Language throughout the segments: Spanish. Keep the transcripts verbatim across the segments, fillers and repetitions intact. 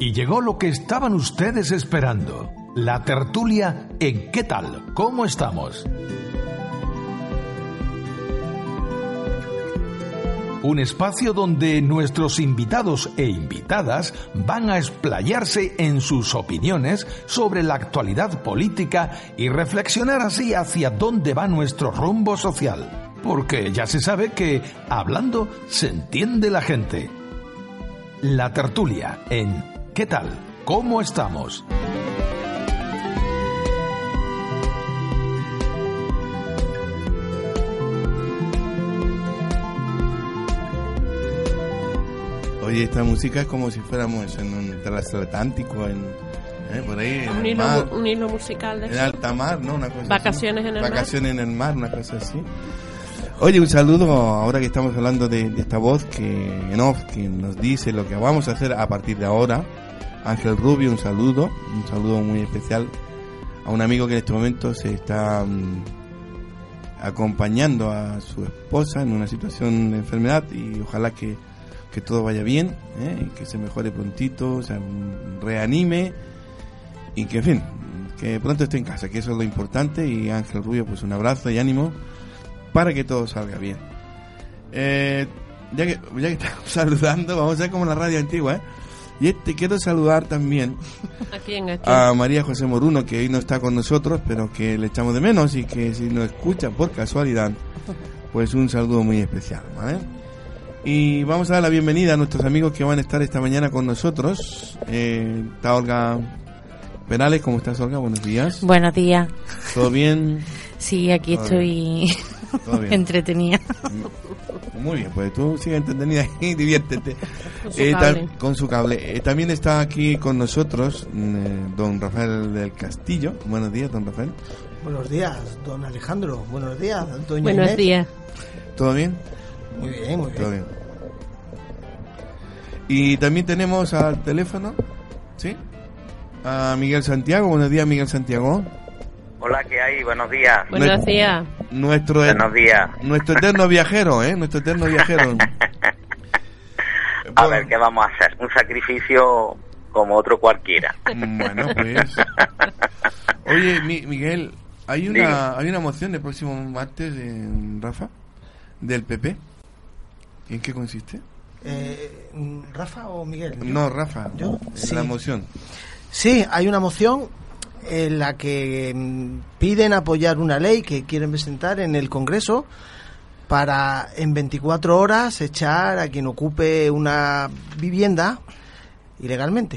Y llegó lo que estaban ustedes esperando, la tertulia en ¿Qué tal? ¿Cómo estamos? Un espacio donde nuestros invitados e invitadas van a explayarse en sus opiniones sobre la actualidad política y reflexionar así hacia dónde va nuestro rumbo social. Porque ya se sabe que hablando se entiende la gente. La tertulia en ¿Qué tal? ¿Cómo estamos? Oye, esta música es como si fuéramos en un transatlántico, en, eh, por ahí, en un, el hilo, mar, un hilo musical de en alta mar, ¿no? Una cosa Vacaciones así. en el Vacaciones mar. en el mar, una cosa así. Oye, un saludo, ahora que estamos hablando de, de esta voz que en off, que nos dice lo que vamos a hacer a partir de ahora. Ángel Rubio, un saludo, un saludo muy especial a un amigo que en este momento se está um, acompañando a su esposa en una situación de enfermedad y ojalá que que todo vaya bien, ¿eh? Que se mejore prontito, o sea, reanime y que, en fin, que pronto esté en casa, que eso es lo importante. Y Ángel Rubio, pues un abrazo y ánimo para que todo salga bien. Eh, ya que ya que estamos saludando, vamos a hacer como la radio antigua, ¿eh? Y este, quiero saludar también ¿A quién, a quién? a María José Moruno, que hoy no está con nosotros, pero que le echamos de menos y que si nos escucha por casualidad, pues un saludo muy especial, ¿vale? Y vamos a dar la bienvenida a nuestros amigos que van a estar esta mañana con nosotros. Eh, está Olga Perales. ¿Cómo estás, Olga? Buenos días. Buenos días. ¿Todo bien? Sí, aquí ¿Todo estoy bien? entretenida. Muy bien, pues tú sigue entretenida y diviértete. Con su Eh, cable. ta- con su cable. Eh, también está aquí con nosotros eh, don Rafael del Castillo. Buenos días, don Rafael. Buenos días, don Alejandro. Buenos días, doña Buenos Inés. días. ¿Todo bien? Muy bien, muy bien. Todo bien. Y también tenemos al teléfono, ¿sí? A Miguel Santiago. Buenos días, Miguel Santiago. Hola, ¿qué hay? Buenos días. Buenos Nuestro- días. Nuestro, Buenos días. nuestro eterno viajero, ¿eh? Nuestro eterno viajero. A ver, ¿qué vamos a hacer? Un sacrificio como otro cualquiera. Bueno, pues. Oye, Mi- Miguel, hay una Diga. hay una moción el próximo martes, de Rafa, del P P. ¿En qué consiste? Eh, ¿Rafa o Miguel? ¿Yo? No, Rafa. ¿Yo? en Sí. La moción. Sí, hay una moción en la que mm, piden apoyar una ley que quieren presentar en el Congreso para en veinticuatro horas echar a quien ocupe una vivienda ilegalmente.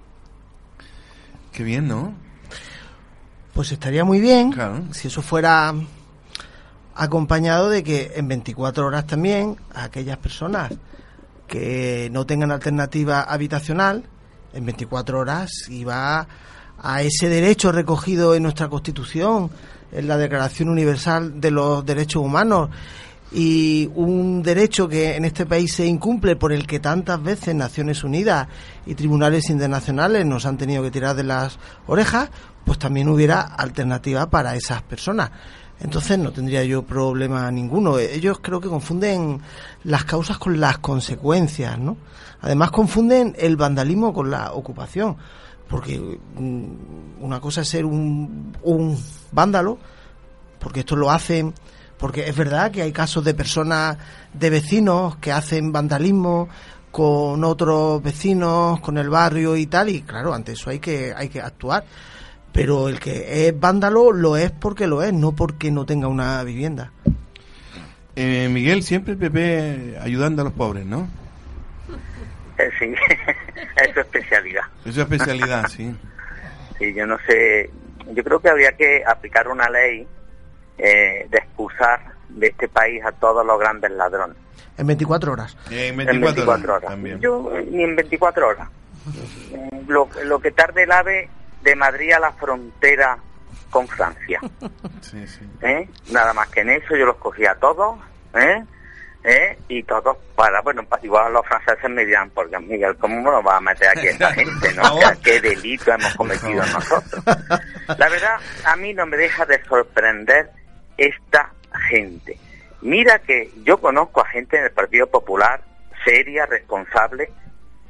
Qué bien, ¿no? Pues estaría muy bien Claro. si eso fuera acompañado de que en veinticuatro horas también a aquellas personas que no tengan alternativa habitacional, en veinticuatro horas iba a ese derecho recogido en nuestra Constitución, en la Declaración Universal de los Derechos Humanos, y un derecho que en este país se incumple, por el que tantas veces Naciones Unidas y tribunales internacionales nos han tenido que tirar de las orejas, pues también hubiera alternativa para esas personas. Entonces no tendría yo problema ninguno. Ellos creo que confunden las causas con las consecuencias, ¿no? Además confunden el vandalismo con la ocupación, porque mm, una cosa es ser un, un vándalo, porque esto lo hacen, porque es verdad que hay casos de personas, de vecinos que hacen vandalismo con otros vecinos, con el barrio y tal, y claro, ante eso hay que hay que actuar. Pero el que es vándalo lo es porque lo es, no porque no tenga una vivienda. Eh, Miguel, siempre el P P ayudando a los pobres, ¿no? Eh, sí, es su especialidad. Es su especialidad, sí. Sí, yo no sé, yo creo que habría que aplicar una ley eh, de expulsar de este país a todos los grandes ladrones. En veinticuatro horas. En En veinticuatro, veinticuatro horas. horas. También. Yo, ni en veinticuatro horas. Lo, lo que tarde el AVE de Madrid a la frontera con Francia. Sí, sí. ¿Eh? Nada más que en eso yo los cogí a todos, ¿eh? ¿Eh? Y todos para, bueno, pa- igual los franceses me dirán, porque Miguel, ¿cómo nos va a meter aquí esta gente, no? O sea, ¿qué delito hemos cometido nosotros? La verdad, a mí no me deja de sorprender esta gente. Mira que yo conozco a gente en el Partido Popular, seria, responsable,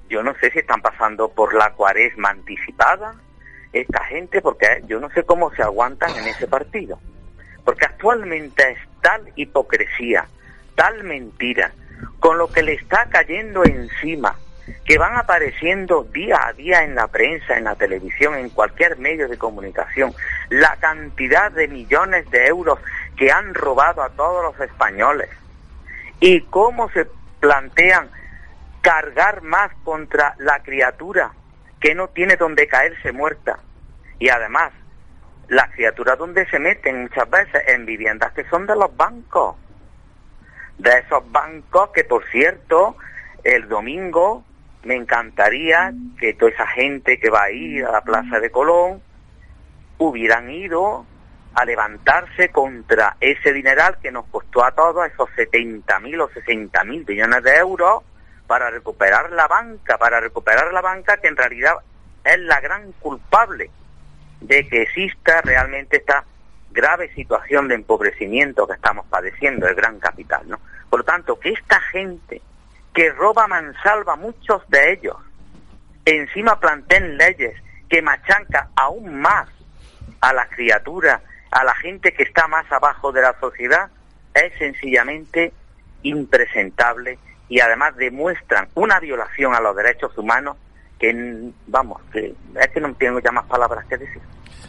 yo no sé si están pasando por la cuaresma anticipada esta gente, porque yo no sé cómo se aguantan en ese partido. Porque actualmente es tal hipocresía, tal mentira, con lo que le está cayendo encima, que van apareciendo día a día en la prensa, en la televisión, en cualquier medio de comunicación, la cantidad de millones de euros que han robado a todos los españoles, y cómo se plantean cargar más contra la criatura que no tiene donde caerse muerta, y además las criaturas donde se meten muchas veces en viviendas que son de los bancos, de esos bancos que, por cierto, el domingo me encantaría que toda esa gente que va a ir a la Plaza de Colón hubieran ido a levantarse contra ese dineral que nos costó a todos, esos setenta mil o sesenta mil millones de euros, para recuperar la banca, para recuperar la banca que en realidad es la gran culpable de que exista realmente esta grave situación de empobrecimiento que estamos padeciendo, el gran capital, ¿no? Por lo tanto, que esta gente que roba a mansalva, muchos de ellos, encima planteen leyes que machancan aún más a las criaturas, a la gente que está más abajo de la sociedad, es sencillamente impresentable, y además demuestran una violación a los derechos humanos que, vamos, que es que no tengo ya más palabras que decir.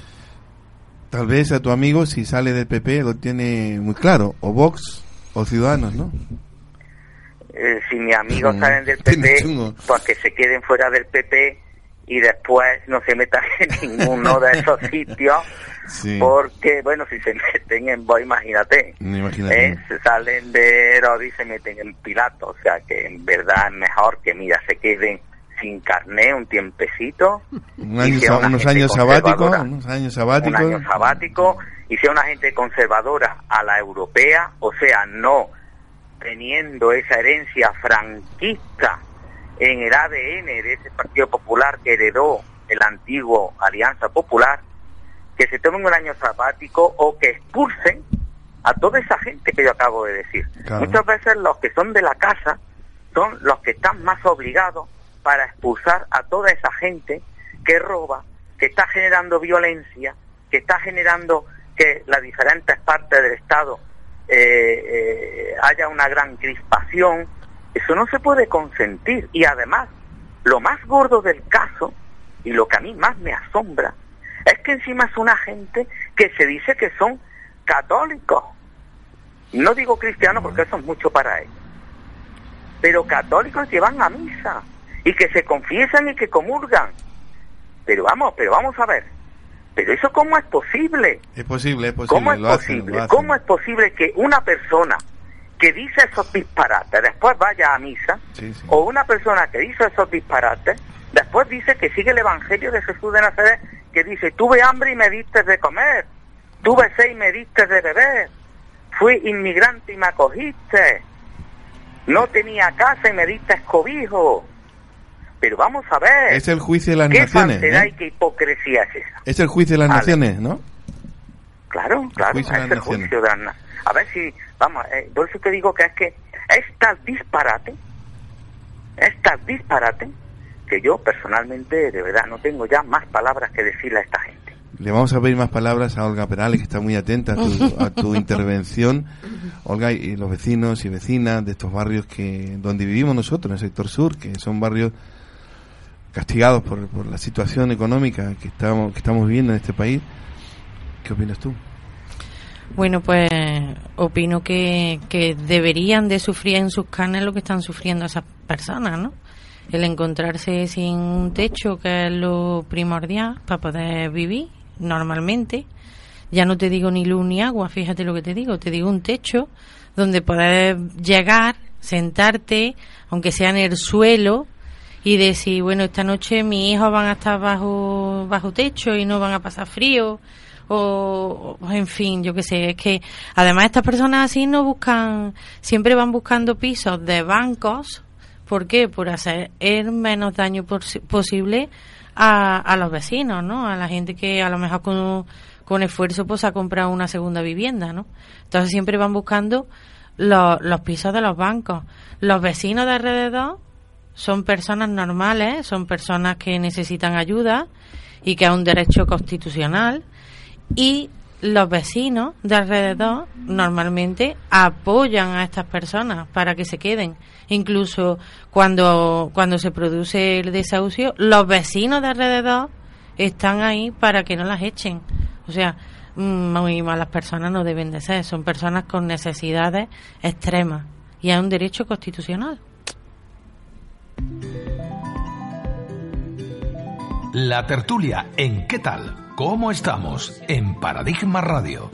Tal vez a tu amigo, si sale del P P, lo tiene muy claro, o Vox o Ciudadanos, ¿no? Eh, si mis amigos mm, salen del P P, pues que se queden fuera del P P y después no se metan en ninguno de esos sitios, sí. Porque, bueno, si se meten en Vox, imagínate, imagínate. ¿Eh? Se salen de Herodes y se meten en Pilato, o sea que en verdad es mejor que, mira, se queden sin carné un tiempecito, un año, sea unos años sabáticos, unos años sabáticos, un año sabático, y sea una gente conservadora a la europea, o sea, no teniendo esa herencia franquista en el A D N de ese Partido Popular que heredó el antiguo Alianza Popular, que se tomen un año sabático o que expulsen a toda esa gente que yo acabo de decir. Claro. Muchas veces los que son de la casa son los que están más obligados para expulsar a toda esa gente que roba, que está generando violencia, que está generando que las diferentes partes del Estado eh, eh, haya una gran crispación. Eso no se puede consentir. Y además, lo más gordo del caso, y lo que a mí más me asombra, es que encima es una gente que se dice que son católicos. No digo cristianos porque eso es mucho para ellos, pero católicos que van a misa y que se confiesan y que comulgan. Pero vamos, pero vamos a ver, pero eso ¿cómo es posible? Es posible, es posible. ¿Cómo es posible? Hacen, ¿Cómo es posible que una persona que dice esos disparates después vaya a misa, sí, sí. o una persona que dice esos disparates después dice que sigue el Evangelio de Jesús de Nazaret, que dice: tuve hambre y me diste de comer, tuve sed y me diste de beber, fui inmigrante y me acogiste, no tenía casa y me diste cobijo? Pero vamos a ver. Es el juicio de las ¿qué naciones. ¿Qué falsedad ¿eh? y qué hipocresía es esa? Es el juicio de las vale. naciones, ¿no? Claro, claro, el es el naciones. juicio de las naciones. A ver si, vamos, eh, por eso te digo que es que es tal disparate, es tal disparate, que yo personalmente, de verdad, no tengo ya más palabras que decirle a esta gente. Le vamos a pedir más palabras a Olga Perales, que está muy atenta a tu, a tu intervención. Olga, y los vecinos y vecinas de estos barrios que donde vivimos nosotros, en el sector sur, que son barrios castigados por, por la situación económica que estamos, que estamos viviendo en este país. ¿Qué opinas tú? Bueno, pues opino que, que deberían de sufrir en sus carnes lo que están sufriendo esas personas, ¿no? El encontrarse sin un techo, que es lo primordial para poder vivir normalmente. Ya no te digo ni luz ni agua, fíjate lo que te digo, te digo un techo donde poder llegar, sentarte, aunque sea en el suelo, y decir, bueno, esta noche mis hijos van a estar bajo bajo techo y no van a pasar frío, o, o en fin, yo qué sé. Es que además estas personas así no buscan, siempre van buscando pisos de bancos. ¿Por qué? Por hacer el menos daño pos- posible a, a los vecinos, ¿no? A la gente que a lo mejor con, con esfuerzo pues ha comprado una segunda vivienda, ¿no? Entonces siempre van buscando los, los pisos de los bancos. Los vecinos de alrededor son personas normales, son personas que necesitan ayuda y que es un derecho constitucional, y los vecinos de alrededor normalmente apoyan a estas personas para que se queden. Incluso cuando, cuando se produce el desahucio, los vecinos de alrededor están ahí para que no las echen. O sea, muy malas personas no deben de ser, son personas con necesidades extremas y es un derecho constitucional. La tertulia en ¿Qué tal? ¿Cómo estamos? En Paradigma Radio.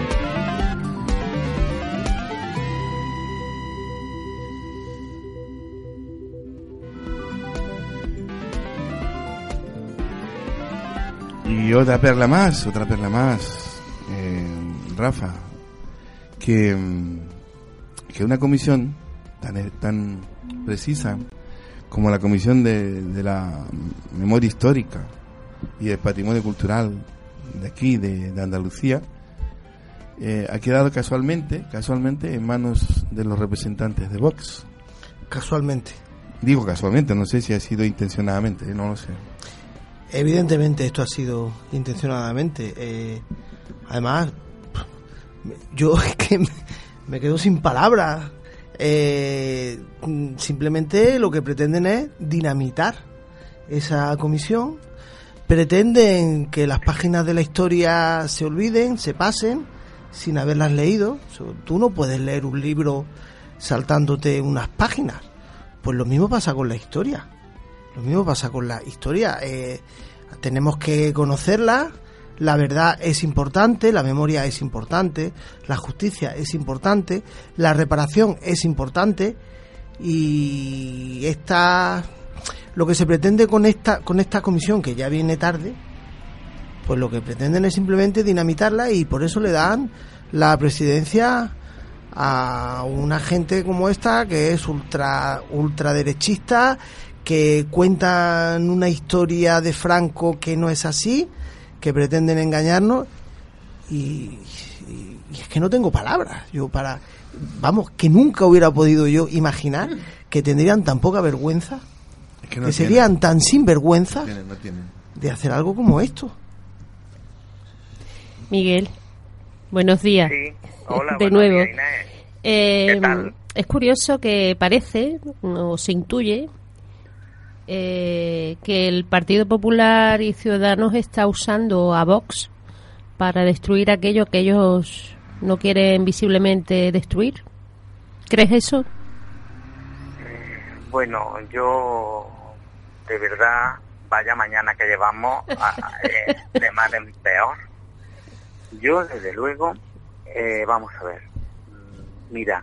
Y otra perla más, otra perla más, eh, Rafa, que, que una comisión tan, tan precisa como la Comisión de, de la Memoria Histórica y del Patrimonio Cultural de aquí, de, de Andalucía, eh, ha quedado casualmente, casualmente en manos de los representantes de Vox. Casualmente. Digo casualmente, no sé si ha sido intencionadamente, no lo sé. Evidentemente esto ha sido intencionadamente. Eh, además, yo es que me, me quedo sin palabras. Eh, simplemente lo que pretenden es dinamitar esa comisión. Pretenden que las páginas de la historia se olviden, se pasen, sin haberlas leído. Tú no puedes leer un libro saltándote unas páginas. Pues lo mismo pasa con la historia. Lo mismo pasa con la historia. Eh, tenemos que conocerla. La verdad es importante, la memoria es importante, la justicia es importante, la reparación es importante, y esta, lo que se pretende con esta con esta comisión, que ya viene tarde, pues lo que pretenden es simplemente dinamitarla, y por eso le dan la presidencia a una gente como esta, que es ultra ultraderechista, que cuentan una historia de Franco que no es así, que pretenden engañarnos, y, y, y es que no tengo palabras yo para, vamos, que nunca hubiera podido yo imaginar que tendrían tan poca vergüenza, es que, no que serían tan sinvergüenza no tienen, no tienen. de hacer algo como esto. Miguel, buenos días. Sí. Hola, de nuevo. Días, Inés. Eh, ¿Qué tal? Es curioso que parece, o se intuye, Eh, que el Partido Popular y Ciudadanos está usando a Vox para destruir aquello que ellos no quieren visiblemente destruir. ¿Crees eso? Bueno, yo de verdad, vaya mañana que llevamos a, a, eh, de mal en peor. Yo desde luego, eh, vamos a ver, mira,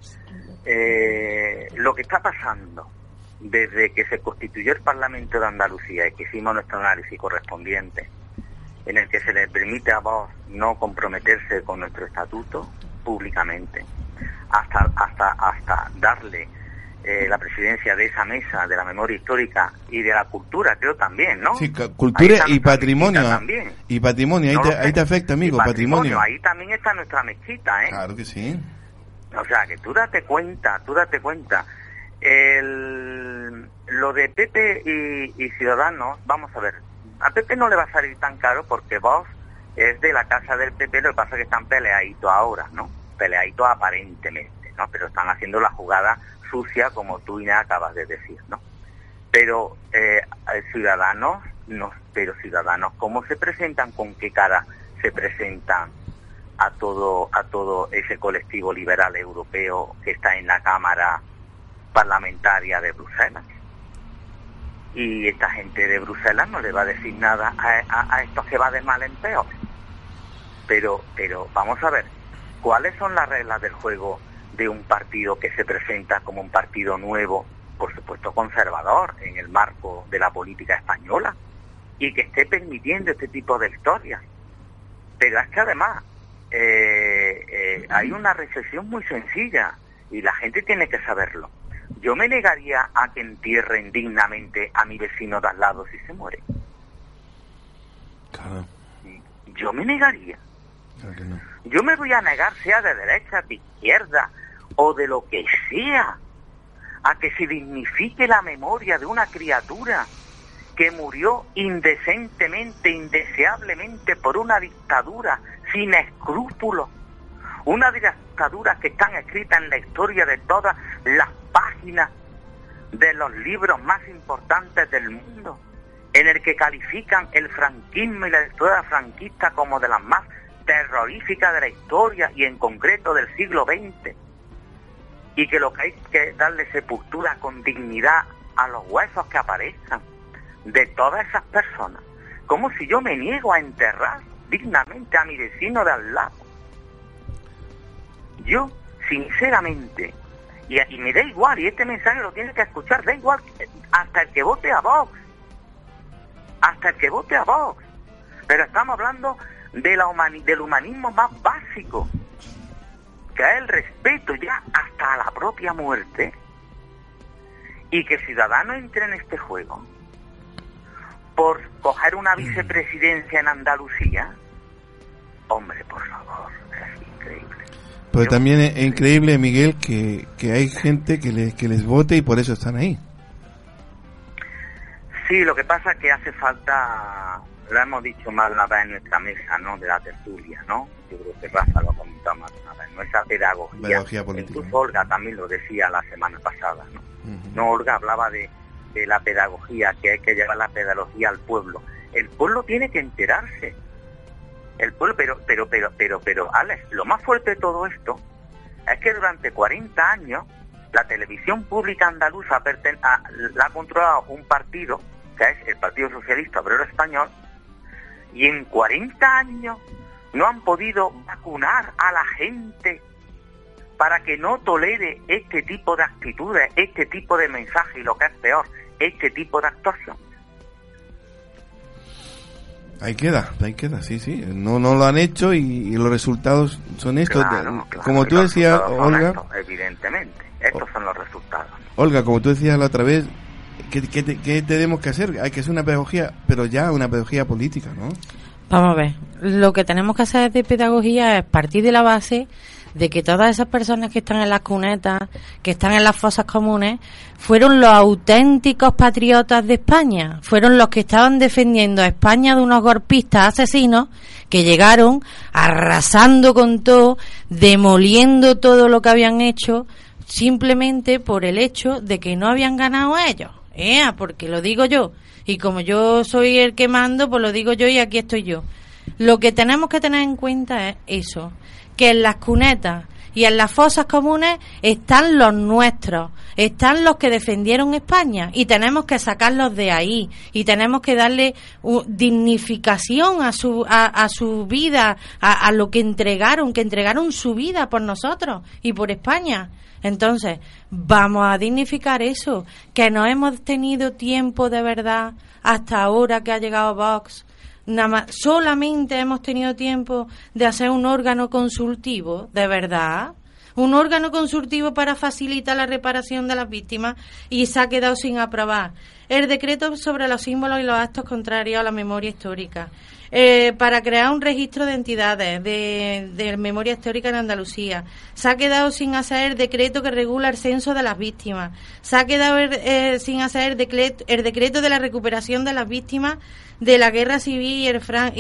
eh, lo que está pasando desde que se constituyó el Parlamento de Andalucía y que hicimos nuestro análisis correspondiente, en el que se le permite a Vox no comprometerse con nuestro estatuto públicamente, hasta hasta hasta darle eh, la presidencia de esa mesa de la memoria histórica y de la cultura, creo también, ¿no? Sí, cultura y patrimonio. También. Y patrimonio, ahí, no te, ahí te afecta, amigo, patrimonio, patrimonio. Ahí también está nuestra mezquita, ¿eh? Claro que sí. O sea, que tú date cuenta, tú date cuenta. El, lo de P P y, y Ciudadanos, vamos a ver, a P P no le va a salir tan caro porque Vox es de la casa del P P, lo que pasa es que están peleaditos ahora, ¿no? Peleaditos aparentemente, ¿no? Pero están haciendo la jugada sucia, como tú ya acabas de decir, ¿no? Pero eh, Ciudadanos, no, pero Ciudadanos, ¿cómo se presentan? ¿Con qué cara se presentan a todo, a todo ese colectivo liberal europeo que está en la Cámara Parlamentaria de Bruselas? Y esta gente de Bruselas no le va a decir nada a, a, a estos que va de mal en peor. Pero, pero vamos a ver, ¿cuáles son las reglas del juego de un partido que se presenta como un partido nuevo, por supuesto conservador, en el marco de la política española, y que esté permitiendo este tipo de historias? Pero es que además eh, eh, hay una reflexión muy sencilla y la gente tiene que saberlo. Yo me negaría a que entierren dignamente a mi vecino de al lado si se muere. Claro. Yo me negaría. Claro que no. Yo me voy a negar, sea de derecha, de izquierda o de lo que sea, a que se dignifique la memoria de una criatura que murió indecentemente, indeseablemente por una dictadura sin escrúpulos, una dictadura que están escritas en la historia de todas las páginas de los libros más importantes del mundo, en el que califican el franquismo y la dictadura franquista como de las más terroríficas de la historia y en concreto del siglo veinte, y que lo que hay que darle sepultura con dignidad a los huesos que aparezcan de todas esas personas, como si yo me niego a enterrar dignamente a mi vecino de al lado. Yo, sinceramente, y, y me da igual, y este mensaje lo tiene que escuchar, da igual, hasta el que vote a Vox, hasta el que vote a Vox, pero estamos hablando de la humani- del humanismo más básico, que es el respeto ya hasta a la propia muerte, y que Ciudadanos entre en este juego por coger una vicepresidencia en Andalucía. Hombre, por favor, es increíble. Pero Yo, también es increíble, Miguel, que, que hay gente que, le, que les vote y por eso están ahí. Sí, lo que pasa es que hace falta, lo hemos dicho más una vez en nuestra mesa, ¿no?, de la tertulia, ¿no? Yo creo que Rafa lo ha comentado más una vez, ¿no? Esa pedagogía. Pedagogía política. Incluso Olga también lo decía la semana pasada, ¿no? Uh-huh. No, Olga hablaba de, de la pedagogía, que hay que llevar la pedagogía al pueblo. El pueblo tiene que enterarse. El pueblo, pero, pero, pero, pero, pero, Alex, lo más fuerte de todo esto es que durante cuarenta años la televisión pública andaluza perten- a, la ha controlado un partido, que es el Partido Socialista Obrero Español, y en cuarenta años no han podido vacunar a la gente para que no tolere este tipo de actitudes, este tipo de mensajes y, lo que es peor, este tipo de actuación. Ahí queda, ahí queda, sí, sí. No, no lo han hecho y, y los resultados son estos. Claro, claro, como tú los decías, resultados son Olga. estos, evidentemente, estos son los resultados. Olga, como tú decías la otra vez, ¿qué, qué, te- qué tenemos que hacer? Hay que hacer una pedagogía, pero ya una pedagogía política, ¿no? Vamos a ver, lo que tenemos que hacer de pedagogía es partir de la base de que todas esas personas que están en las cunetas, que están en las fosas comunes, fueron los auténticos patriotas de España, fueron los que estaban defendiendo a España de unos golpistas asesinos que llegaron arrasando con todo, demoliendo todo lo que habían hecho, simplemente por el hecho de que no habían ganado ellos. ¿Eh? Porque lo digo yo, y como yo soy el que mando, pues lo digo yo y aquí estoy yo. Lo que tenemos que tener en cuenta es eso, que en las cunetas y en las fosas comunes están los nuestros, están los que defendieron España y tenemos que sacarlos de ahí y tenemos que darle uh, dignificación a su a, a su vida, a, a lo que entregaron, que entregaron su vida por nosotros y por España. Entonces, vamos a dignificar eso, que no hemos tenido tiempo de verdad hasta ahora que ha llegado Vox. Nada más, solamente hemos tenido tiempo de hacer un órgano consultivo, de verdad, un órgano consultivo para facilitar la reparación de las víctimas, y se ha quedado sin aprobar el decreto sobre los símbolos y los actos contrarios a la memoria histórica, eh, para crear un registro de entidades de, de memoria histórica en Andalucía. Se ha quedado sin hacer el decreto que regula el censo de las víctimas. Se ha quedado eh, sin hacer el decreto, el decreto de la recuperación de las víctimas de la guerra civil y el fran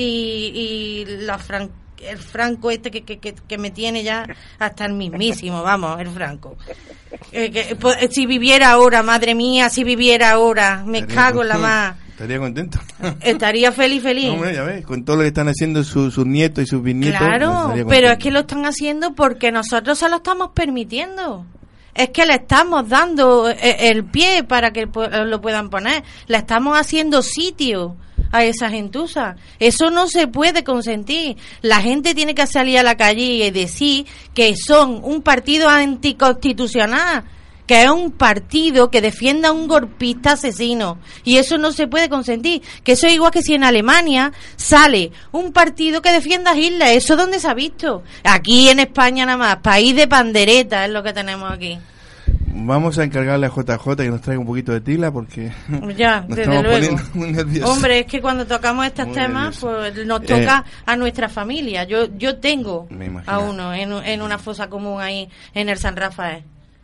y, y los fran el Franco este que, que, que, que me tiene ya hasta el mismísimo, vamos, el Franco. Eh, que, pues, si viviera ahora, madre mía, si viviera ahora, me Estaría cago en la contento, más. Estaría contento. Estaría feliz, feliz. No, hombre, ya ves, con todo lo que están haciendo su- sus nietos y sus bisnietos. Claro, estaría pero contento. es que lo están haciendo porque nosotros se lo estamos permitiendo. Es que le estamos dando eh, el pie para que pu- lo puedan poner. Le estamos haciendo sitio a esa gentuza. Eso no se puede consentir. La gente tiene que salir a la calle y decir que son un partido anticonstitucional, que es un partido que defienda a un golpista asesino, y eso no se puede consentir. Que eso es igual que si en Alemania sale un partido que defienda a Hitler. ¿Eso dónde se ha visto? Aquí en España nada más, país de pandereta es lo que tenemos aquí. Vamos a encargarle a J J que nos traiga un poquito de tila porque Ya, nos desde estamos luego. poniendo muy nerviosos. Hombre, es que cuando tocamos estos Muy temas, nervioso. pues nos toca Eh, a nuestra familia. Yo yo tengo Me imagino. a uno en, en una fosa común ahí en el San Rafael.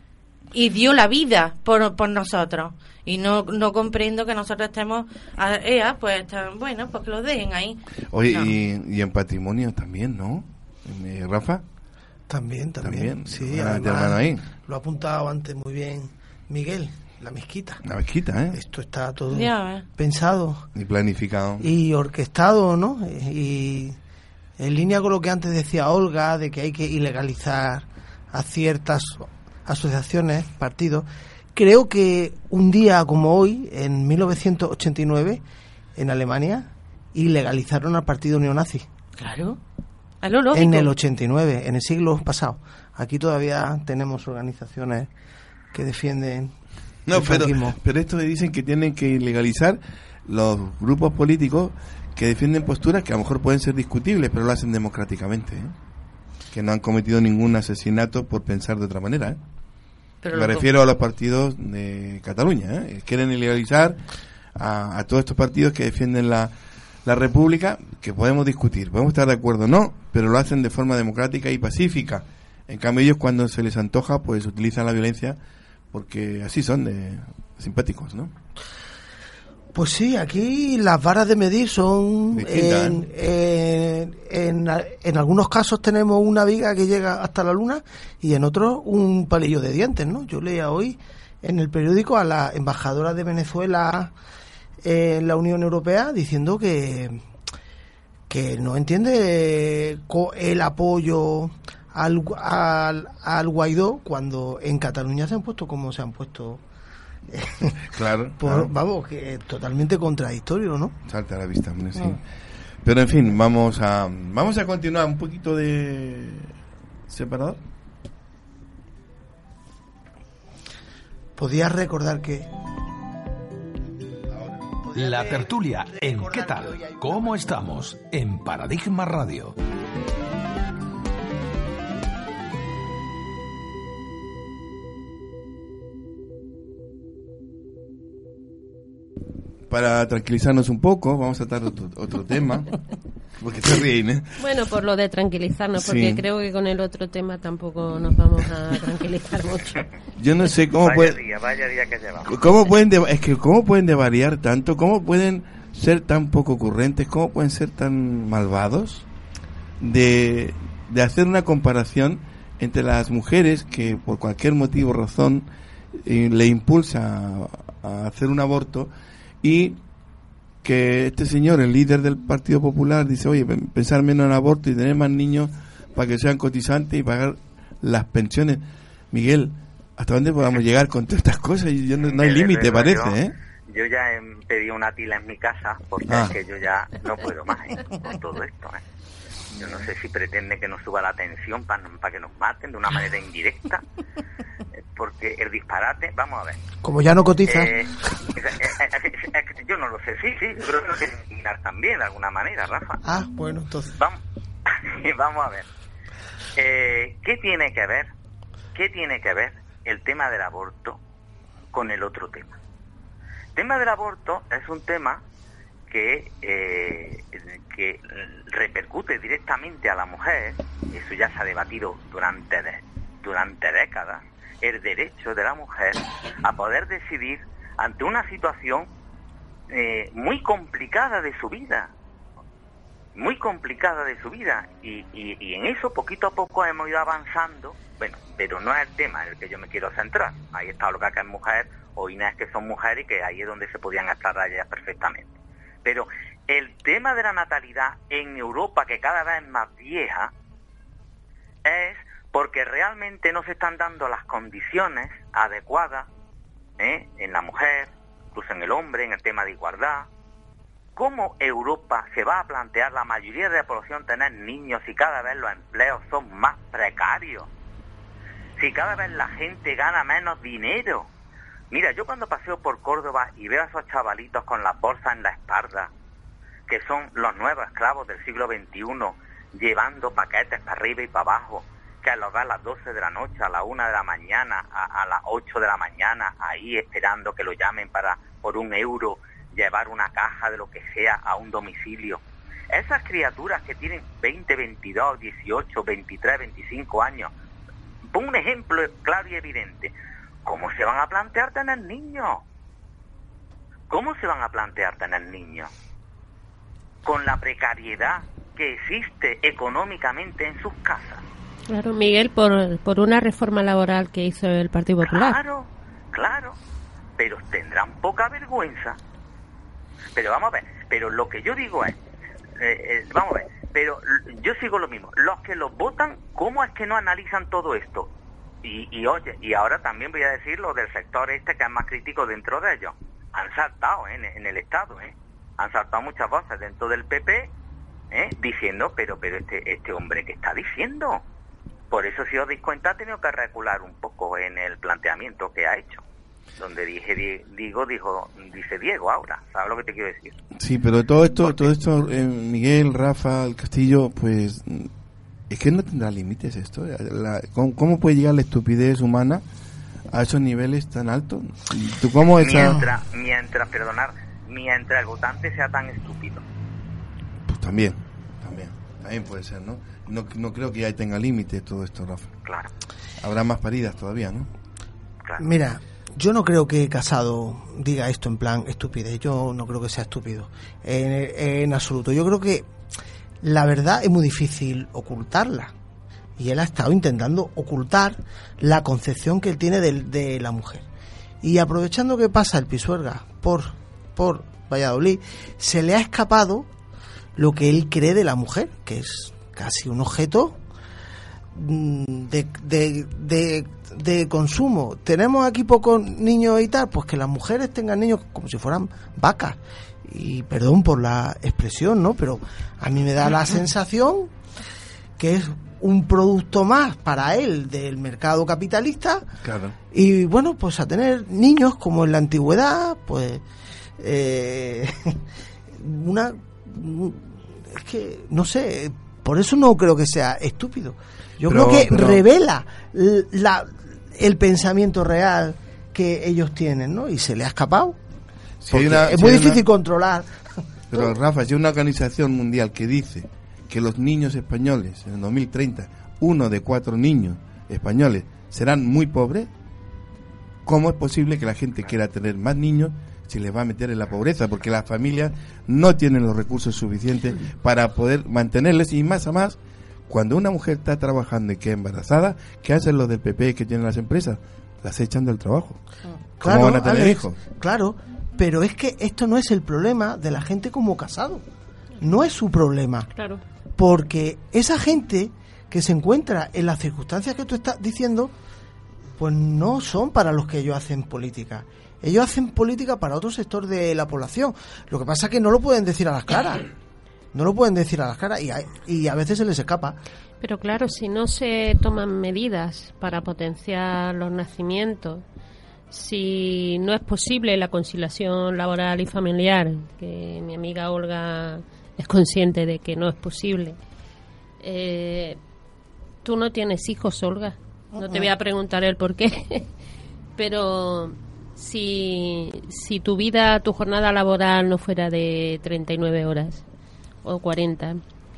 y dio la vida por, por nosotros. Y no no comprendo que nosotros estemos, a, ea, pues, está, bueno, pues que lo dejen ahí. Oye, no. y, y en patrimonio también, ¿no? Eh, Rafa. También, también. También. Sí, además, ahí. Lo ha apuntado antes muy bien Miguel, la mezquita. La mezquita, ¿eh? Esto está todo Ya, eh. pensado. Y planificado. Y orquestado, ¿no? Y en línea con lo que antes decía Olga, de que hay que ilegalizar a ciertas asociaciones, partidos. Creo que un día como hoy, en mil novecientos ochenta y nueve, en Alemania, ilegalizaron al partido neonazi. Claro. A lo lógico. En el ochenta y nueve, en el siglo pasado. Aquí todavía tenemos organizaciones que defienden No, el pero, franquismo. pero esto dicen que tienen que ilegalizar los grupos políticos que defienden posturas que a lo mejor pueden ser discutibles, pero lo hacen democráticamente, ¿eh? Que no han cometido ningún asesinato por pensar de otra manera, ¿eh? Pero Me loco. refiero a los partidos de Cataluña, ¿eh? Quieren ilegalizar a, a todos estos partidos que defienden la, la República, que podemos discutir, podemos estar de acuerdo, no, pero lo hacen de forma democrática y pacífica. En cambio ellos, cuando se les antoja, pues utilizan la violencia, porque así son de simpáticos, ¿no? Pues sí, aquí las varas de medir son... Distintas, En, en, en, en algunos casos tenemos una viga que llega hasta la luna y en otros un palillo de dientes, ¿no? Yo leía hoy en el periódico a la embajadora de Venezuela en la Unión Europea diciendo que, que no entiende el apoyo al, al, al Guaidó cuando en Cataluña se han puesto como se han puesto... Claro, Por, claro. Vamos, que es totalmente contradictorio, ¿no? Salta a la vista, hombre, sí. No. Pero en fin, vamos a vamos a continuar un poquito de separador. Podías recordar que... La tertulia en ¿Qué tal? ¿Cómo estamos? En Paradigma Radio. Para tranquilizarnos un poco, vamos a tratar otro, otro tema. Porque se ríen, ¿eh? Bueno, por lo de tranquilizarnos, porque Sí. creo que con el otro tema tampoco nos vamos a tranquilizar mucho. Yo no sé cómo Vaya puede, día, vaya día que llevamos. cómo pueden de- es que cómo pueden devariar tanto, cómo pueden ser tan poco ocurrentes, cómo pueden ser tan malvados de, de hacer una comparación entre las mujeres que por cualquier motivo o razón eh, le impulsa a, a hacer un aborto, y que este señor, el líder del Partido Popular, dice, oye, pensar menos en aborto y tener más niños para que sean cotizantes y pagar las pensiones. Miguel, ¿hasta dónde podamos llegar con todas estas cosas? Yo no, no hay Desde límite, luego, parece, yo, ¿eh? Yo ya he pedido una tila en mi casa porque Ah. es que yo ya no puedo más, ¿eh? Con todo esto, ¿eh? Yo no sé si pretende que nos suba la tensión para que nos maten de una manera indirecta, eh, porque el disparate, vamos a ver. Como ya no cotiza... Eh, eh, eh, eh, yo no lo sé, sí, sí, yo creo que lo tienen que mirar también de alguna manera, Rafa. Ah, bueno, entonces... Vamos, vamos a ver. Eh, ¿Qué tiene que ver? ¿Qué tiene que ver el tema del aborto con el otro tema? El tema del aborto es un tema que eh, que repercute directamente a la mujer. Eso ya se ha debatido durante de, durante décadas. El derecho de la mujer a poder decidir ante una situación eh, muy complicada de su vida. muy complicada de su vida y, y, y en eso poquito a poco hemos ido avanzando, bueno, pero no es el tema en el que yo me quiero centrar. Ahí está Olga, que es mujer, o Inés, que son mujeres, y que ahí es donde se podían aclarar ellas perfectamente. Pero el tema de la natalidad en Europa, que cada vez es más vieja, es porque realmente no se están dando las condiciones adecuadas, ¿eh?, en la mujer, incluso en el hombre, en el tema de igualdad. ¿Cómo Europa se va a plantear la mayoría de la población tener niños si cada vez los empleos son más precarios? Si cada vez la gente gana menos dinero. Mira, yo cuando paseo por Córdoba y veo a esos chavalitos con las bolsas en la espalda, que son los nuevos esclavos del siglo veintiuno, llevando paquetes para arriba y para abajo, que los ves a las doce de la noche, a la una de la mañana, a, a las ocho de la mañana, ahí esperando que lo llamen para, por un euro, llevar una caja de lo que sea a un domicilio. Esas criaturas que tienen veinte, veintidós, dieciocho, veintitrés, veinticinco años, pongo un ejemplo claro y evidente. ¿cómo se van a plantear tener niños? ¿Cómo se van a plantear tener niños? Con la precariedad que existe económicamente en sus casas. Claro, Miguel, por, por una reforma laboral que hizo el Partido Popular. Claro, claro, pero tendrán poca vergüenza. Pero vamos a ver, pero lo que yo digo es, eh, eh, vamos a ver, pero yo sigo lo mismo, los que los votan, ¿cómo es que no analizan todo esto? Y, y oye, y ahora también voy a decir lo del sector este que es más crítico dentro de ellos. Han saltado ¿eh? en, en el Estado, ¿eh? han saltado muchas voces dentro del P P, ¿eh? diciendo, pero pero este este hombre, ¿qué está diciendo? Por eso, si os dais cuenta, ha tenido que recular un poco en el planteamiento que ha hecho. Donde dije, digo, dijo, dice Diego ahora, ¿sabes lo que te quiero decir? Sí, pero todo esto, Porque... todo esto, eh, Miguel, Rafa, el Castillo, pues, es que no tendrá límites esto. La, ¿cómo, ¿Cómo puede llegar la estupidez humana a esos niveles tan altos? ¿Tú cómo esa... Mientras, mientras, perdonar, mientras el votante sea tan estúpido. Pues también, también, también puede ser, ¿no? No, no creo que ya tenga límite todo esto, Rafa. Claro. Habrá más paridas todavía, ¿no? Claro. Mira, yo no creo que Casado diga esto en plan estupidez. Yo no creo que sea estúpido. En, en absoluto. Yo creo que la verdad es muy difícil ocultarla. Y él ha estado intentando ocultar la concepción que él tiene de, de la mujer. Y aprovechando que pasa el Pisuerga por, por Valladolid, se le ha escapado lo que él cree de la mujer, que es casi un objeto de, de, de, de consumo. Tenemos aquí pocos niños y tal, pues que las mujeres tengan niños como si fueran vacas. Y perdón por la expresión, ¿no? Pero a mí me da la sensación que es un producto más para él del mercado capitalista. Claro. Y bueno, pues a tener niños como en la antigüedad, pues eh, una es que no sé, por eso no creo que sea estúpido. Yo pero, creo que pero... revela la, el pensamiento real que ellos tienen, ¿no? Y se le ha escapado. Si una, es si muy difícil una... controlar. Pero Rafa, si hay una organización mundial que dice que los niños españoles en el dos mil treinta, uno de cuatro niños españoles serán muy pobres, ¿cómo es posible que la gente quiera tener más niños si les va a meter en la pobreza? Porque las familias no tienen los recursos suficientes para poder mantenerles, y más a más cuando una mujer está trabajando y queda embarazada, ¿qué hacen los del P P que tienen las empresas? Las echan del trabajo. ¿Cómo claro, van a tener Alex, hijos? Claro, pero es que esto no es el problema de la gente como Casado. No es su problema. Claro. Porque esa gente que se encuentra en las circunstancias que tú estás diciendo, pues no son para los que ellos hacen política. Ellos hacen política para otro sector de la población. Lo que pasa es que no lo pueden decir a las claras. No lo pueden decir a las caras y a, y a veces se les escapa. Pero claro, si no se toman medidas para potenciar los nacimientos, si no es posible la conciliación laboral y familiar, que mi amiga Olga es consciente de que no es posible, eh, tú no tienes hijos, Olga. No te voy a preguntar el por qué, pero si, si tu vida, tu jornada laboral no fuera de treinta y nueve horas o cuarenta,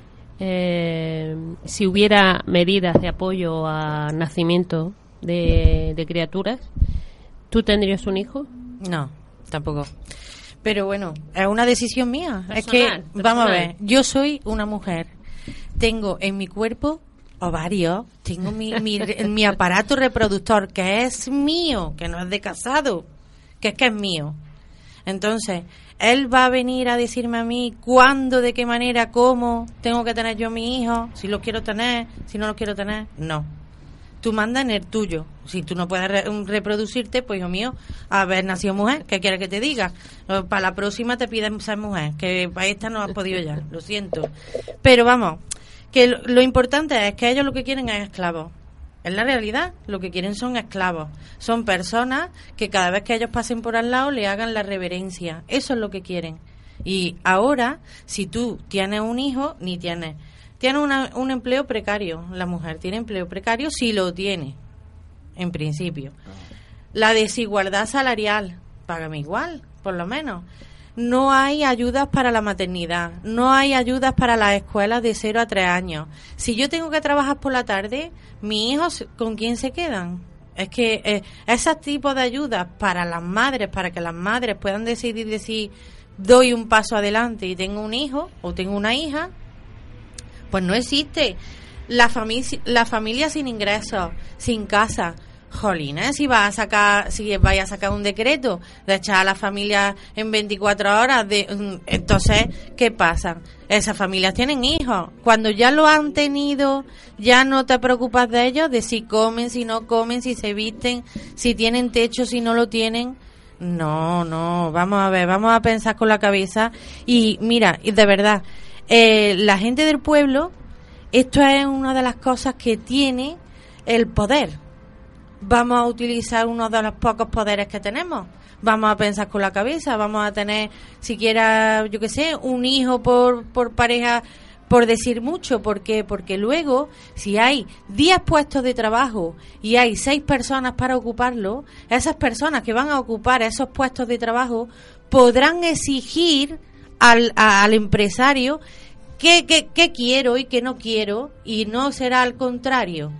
eh, si hubiera medidas de apoyo a nacimiento de, de criaturas, ¿tú tendrías un hijo? No, tampoco. Pero bueno, es una decisión mía. Personal, es que, personal. Vamos a ver, yo soy una mujer. Tengo en mi cuerpo ovarios, tengo mi, mi, mi aparato reproductor, que es mío, que no es de Casado, que es que es mío. Entonces, él va a venir a decirme a mí cuándo, de qué manera, cómo tengo que tener yo a mi hijo, si lo quiero tener, si no lo quiero tener. No. Tú mandas en el tuyo. Si tú no puedes re- reproducirte, pues hijo mío, haber nacido mujer, ¿qué quieres que te diga? Para la próxima te piden ser mujer, que para esta no has podido ya, lo siento. Pero vamos, que lo, lo importante es que ellos lo que quieren es esclavos. En la realidad, lo que quieren son esclavos. Son personas que cada vez que ellos pasen por al lado le hagan la reverencia. Eso es lo que quieren. Y ahora, si tú tienes un hijo, ni tienes... Tiene una, un empleo precario. La mujer tiene empleo precario si lo tiene, en principio. La desigualdad salarial, págame igual, por lo menos. No hay ayudas para la maternidad, no hay ayudas para las escuelas de cero a tres años. Si yo tengo que trabajar por la tarde, ¿mis hijos con quién se quedan? Es que eh, esos tipos de ayudas para las madres, para que las madres puedan decidir decir, doy un paso adelante y tengo un hijo o tengo una hija, pues no existe. La familia, la familia sin ingresos, sin casa. Jolines, si va a sacar, si vaya a sacar un decreto de echar a la familia en veinticuatro horas, de, entonces, ¿qué pasa? Esas familias tienen hijos. Cuando ya lo han tenido, ya no te preocupas de ellos, de si comen, si no comen, si se visten, si tienen techo, si no lo tienen. No, no, vamos a ver, vamos a pensar con la cabeza. Y mira, y de verdad, eh, la gente del pueblo, esto es una de las cosas que tiene el poder. Vamos a utilizar uno de los pocos poderes que tenemos. Vamos a pensar con la cabeza, vamos a tener, siquiera, yo qué sé, un hijo por, por pareja, por decir mucho. ¿Por qué? Porque luego, si hay diez puestos de trabajo y hay seis personas para ocuparlo, esas personas que van a ocupar esos puestos de trabajo podrán exigir al, a, al empresario qué, qué, qué quiero y qué no quiero, y no será al contrario.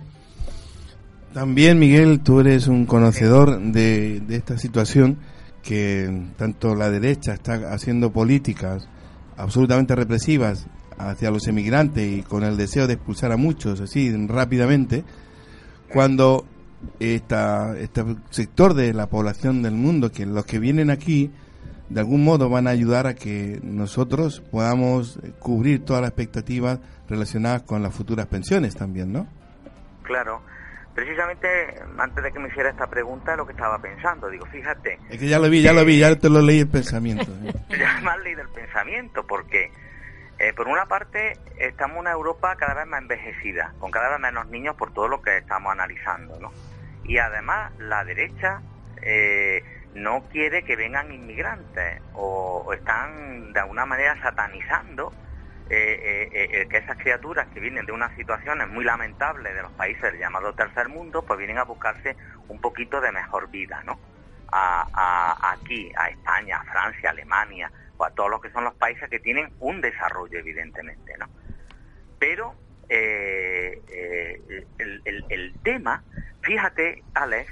También, Miguel, tú eres un conocedor de, de esta situación, que tanto la derecha está haciendo políticas absolutamente represivas hacia los emigrantes y con el deseo de expulsar a muchos así rápidamente, cuando esta, este sector de la población del mundo, que los que vienen aquí de algún modo van a ayudar a que nosotros podamos cubrir todas las expectativas relacionadas con las futuras pensiones también, ¿no? Claro. Precisamente, antes de que me hiciera esta pregunta, lo que estaba pensando, digo, fíjate... Es que ya lo vi, ya lo vi, ya te lo leí el pensamiento. ¿eh? Ya me has leído el pensamiento, porque, eh, por una parte, estamos en una Europa cada vez más envejecida, con cada vez menos niños por todo lo que estamos analizando, ¿no? Y además, la derecha eh, no quiere que vengan inmigrantes, o, o están, de alguna manera, satanizando Eh, eh, eh, que esas criaturas que vienen de unas situaciones muy lamentables de los países del llamado tercer mundo, pues vienen a buscarse un poquito de mejor vida, ¿no? A, a, aquí, a España, a Francia, a Alemania, o a todos los que son los países que tienen un desarrollo, evidentemente, ¿no? Pero eh, eh, el, el, el tema, fíjate, Alex,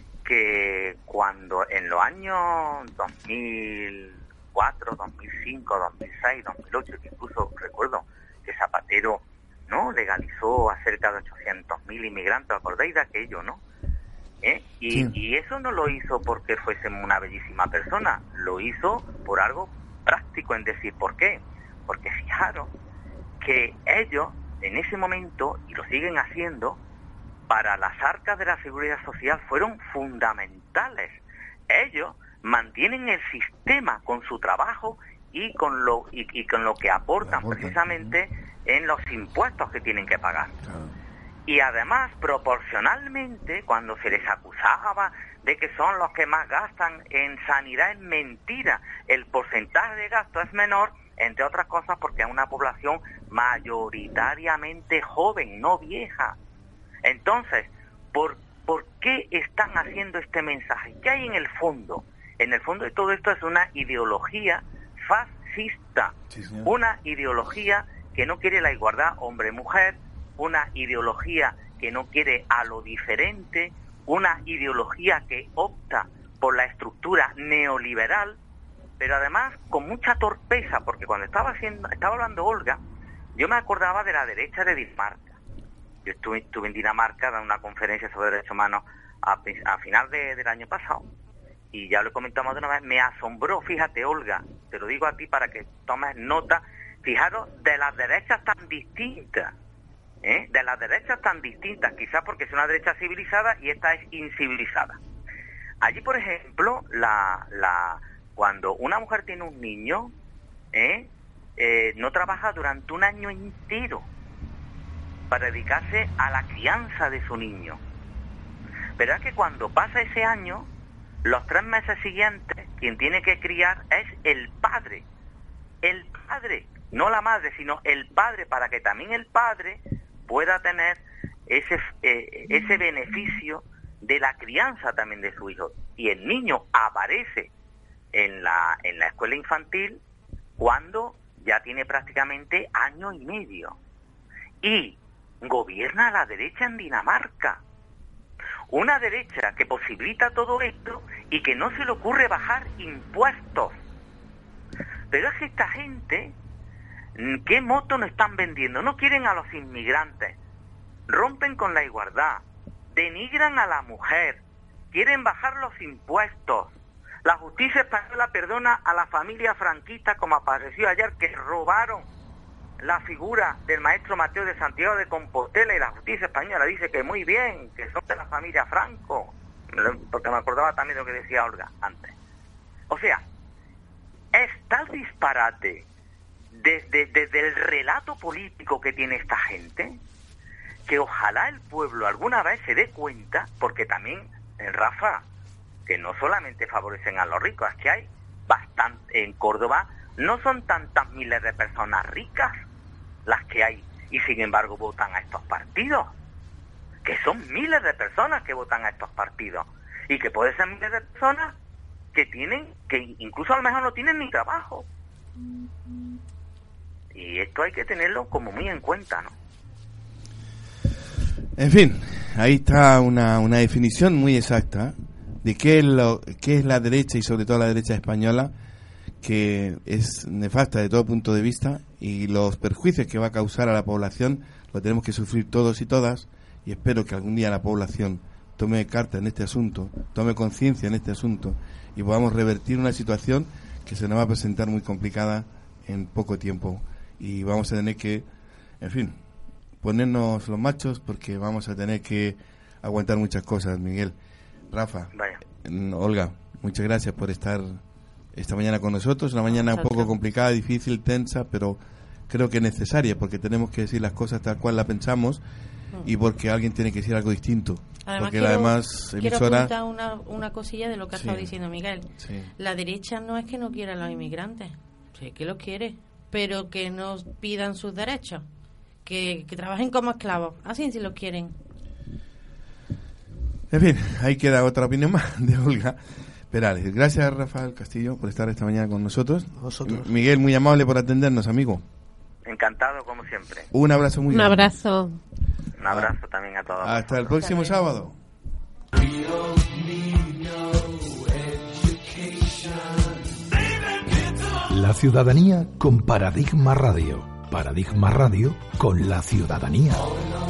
que cuando en los años dos mil cuatro, dos mil cinco, dos mil seis, dos mil ocho, que incluso recuerdo que Zapatero, ¿no?, legalizó a cerca de ochocientos mil inmigrantes, ¿acordáis de aquello, no? ¿Eh? Y, sí. y eso no lo hizo porque fuese una bellísima persona, lo hizo por algo práctico, en decir, ¿por qué? Porque fijaros que ellos, en ese momento, y lo siguen haciendo, para las arcas de la seguridad social fueron fundamentales. Ellos mantienen el sistema con su trabajo y con lo y, y con lo que aportan precisamente en los impuestos que tienen que pagar. Claro. Y además, proporcionalmente, cuando se les acusaba de que son los que más gastan en sanidad, es mentira. El porcentaje de gasto es menor, entre otras cosas porque es una población mayoritariamente joven, no vieja. Entonces, ¿por, ¿por qué están haciendo este mensaje? ¿Qué hay en el fondo? En el fondo de todo esto es una ideología fascista, sí, una ideología que no quiere la igualdad hombre-mujer, una ideología que no quiere a lo diferente, una ideología que opta por la estructura neoliberal, pero además con mucha torpeza, porque cuando estaba haciendo, estaba hablando Olga, yo me acordaba de la derecha de Dinamarca. Yo estuve, estuve en Dinamarca dando una conferencia sobre derechos humanos a, a final de, del año pasado. Y ya lo comentamos de una vez, me asombró, fíjate, Olga, te lo digo a ti para que tomes nota, fijaros, de las derechas tan distintas, ¿eh? de las derechas tan distintas, quizás porque es una derecha civilizada y esta es incivilizada. Allí, por ejemplo, la, la cuando una mujer tiene un niño, ¿eh? Eh, no trabaja durante un año entero para dedicarse a la crianza de su niño. Pero es que cuando pasa ese año, los tres meses siguientes, quien tiene que criar es el padre. El padre, no la madre, sino el padre, para que también el padre pueda tener ese eh, ese beneficio de la crianza también de su hijo. Y el niño aparece en la en la escuela infantil cuando ya tiene prácticamente año y medio. Y gobierna la derecha en Dinamarca. una derecha que posibilita todo esto y que no se le ocurre bajar impuestos. Pero es que esta gente, ¿qué moto nos están vendiendo? No quieren a los inmigrantes, rompen con la igualdad, denigran a la mujer, quieren bajar los impuestos. La justicia española perdona a la familia franquista, como apareció ayer, que robaron la figura del maestro Mateo de Santiago de Compostela, y la justicia española dice que muy bien, que son de la familia Franco, porque me acordaba también de lo que decía Olga antes. O sea, es tal disparate desde, desde el relato político que tiene esta gente, que ojalá el pueblo alguna vez se dé cuenta, porque también, el Rafa, que no solamente favorecen a los ricos, es que hay bastante, en Córdoba no son tantas miles de personas ricas las que hay, y sin embargo votan a estos partidos, que son miles de personas que votan a estos partidos, y que pueden ser miles de personas que tienen, que incluso a lo mejor no tienen ni trabajo, y esto hay que tenerlo como muy en cuenta, ¿no? En fin, ahí está una, una definición muy exacta de qué es, lo, qué es la derecha, y sobre todo la derecha española, que es nefasta de todo punto de vista, y los perjuicios que va a causar a la población lo tenemos que sufrir todos y todas, y espero que algún día la población tome carta en este asunto, tome conciencia en este asunto, y podamos revertir una situación que se nos va a presentar muy complicada en poco tiempo, y vamos a tener que, en fin, ponernos los machos, porque vamos a tener que aguantar muchas cosas. Miguel, Rafa, Vaya. Olga, muchas gracias por estar esta mañana con nosotros, una mañana un poco complicada, difícil, tensa, pero creo que necesaria, porque tenemos que decir las cosas tal cual la pensamos, y porque alguien tiene que decir algo distinto. Además, porque quiero, la demás quiero emisora... apuntar una, una cosilla de lo que ha Sí. estado diciendo Miguel. Sí. La derecha no es que no quiera a los inmigrantes, sí que los quiere, pero que no pidan sus derechos, que, que trabajen como esclavos, así si los quieren. En fin, ahí queda otra opinión más de Olga Perales. Gracias, Rafael Castillo, por estar esta mañana con nosotros. Vosotros. M- Miguel, muy amable por atendernos, amigo. Encantado como siempre. Un abrazo muy Un grande. abrazo. Un abrazo también a todos. Hasta el próximo sábado. La ciudadanía con Paradigma Radio. Paradigma Radio con la ciudadanía.